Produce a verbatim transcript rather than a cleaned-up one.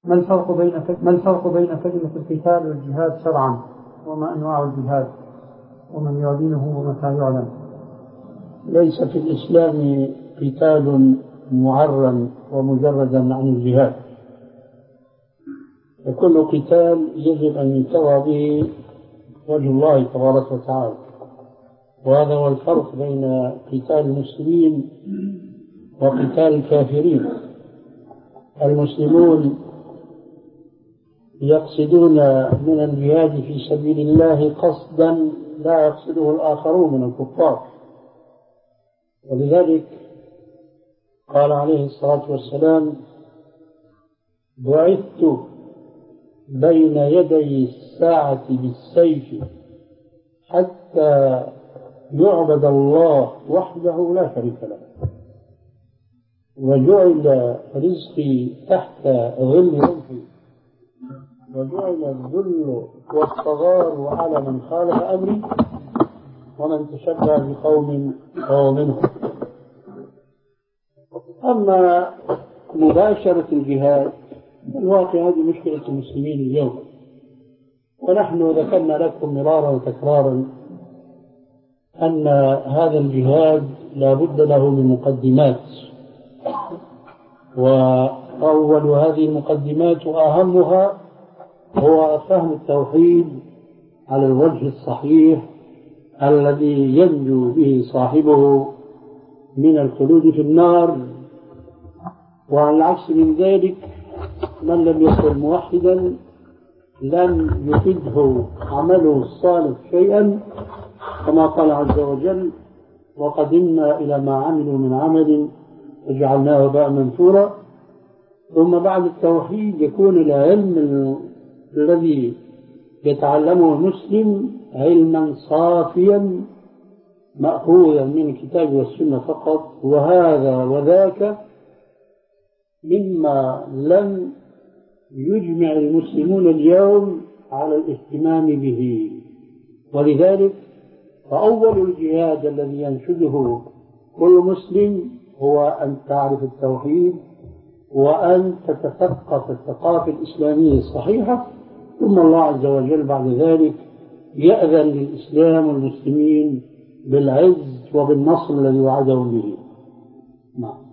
ما الفرق بين ما الفرق بين كلمة القتال والجهاد شرعا، وما أنواع الجهاد، ومن يعلنه ومتى يعلن؟ ليس في الإسلام قتال معرا ومجردا عن الجهاد، وكل قتال يجب أن ينتظر به وجه الله تبارك وتعالى، وهذا هو الفرق بين قتال المسلمين وقتال الكافرين. المسلمون يقصدون من الجهاد في سبيل الله قصدا لا يقصده الآخرون من الكفار، ولذلك قال عليه الصلاة والسلام: بعثت بين يدي الساعة بالسيف حتى يعبد الله وحده لا شريك له، وجعل رزقي تحت ظل رمحي، وجعل الذل والصغار على من خالف أمري، ومن تشبه بقوم فهو منهم. أما مباشرة الجهاد الواقع هذه مشكلة المسلمين اليوم، ونحن ذكرنا لكم مرارا وتكرارا أن هذا الجهاد لا بد له من مقدمات، وأول هذه المقدمات وأهمها هو فهم التوحيد على الوجه الصحيح الذي ينجو به صاحبه من الخلود في النار. وعلى العكس من ذلك من لم يكن موحدا لم يفده عمله الصالح شيئا، كما قال عز وجل: وقدمنا إلى ما عملوا من عمل فجعلناه هباء منثورا. ثم بعد التوحيد يكون العلم الذي يتعلمه المسلم علما صافيا مأخوذا من الكتاب والسنة فقط، وهذا وذاك مما لم يجمع المسلمون اليوم على الاهتمام به. ولذلك فأول الجهاد الذي ينشده كل مسلم هو أن تعرف التوحيد وأن تتثقف الثقافة الإسلامية الصحيحة، ثم الله عز وجل بعد ذلك يأذن للإسلام والمسلمين بالعز وبالنصر الذي وعدهم به. نعم.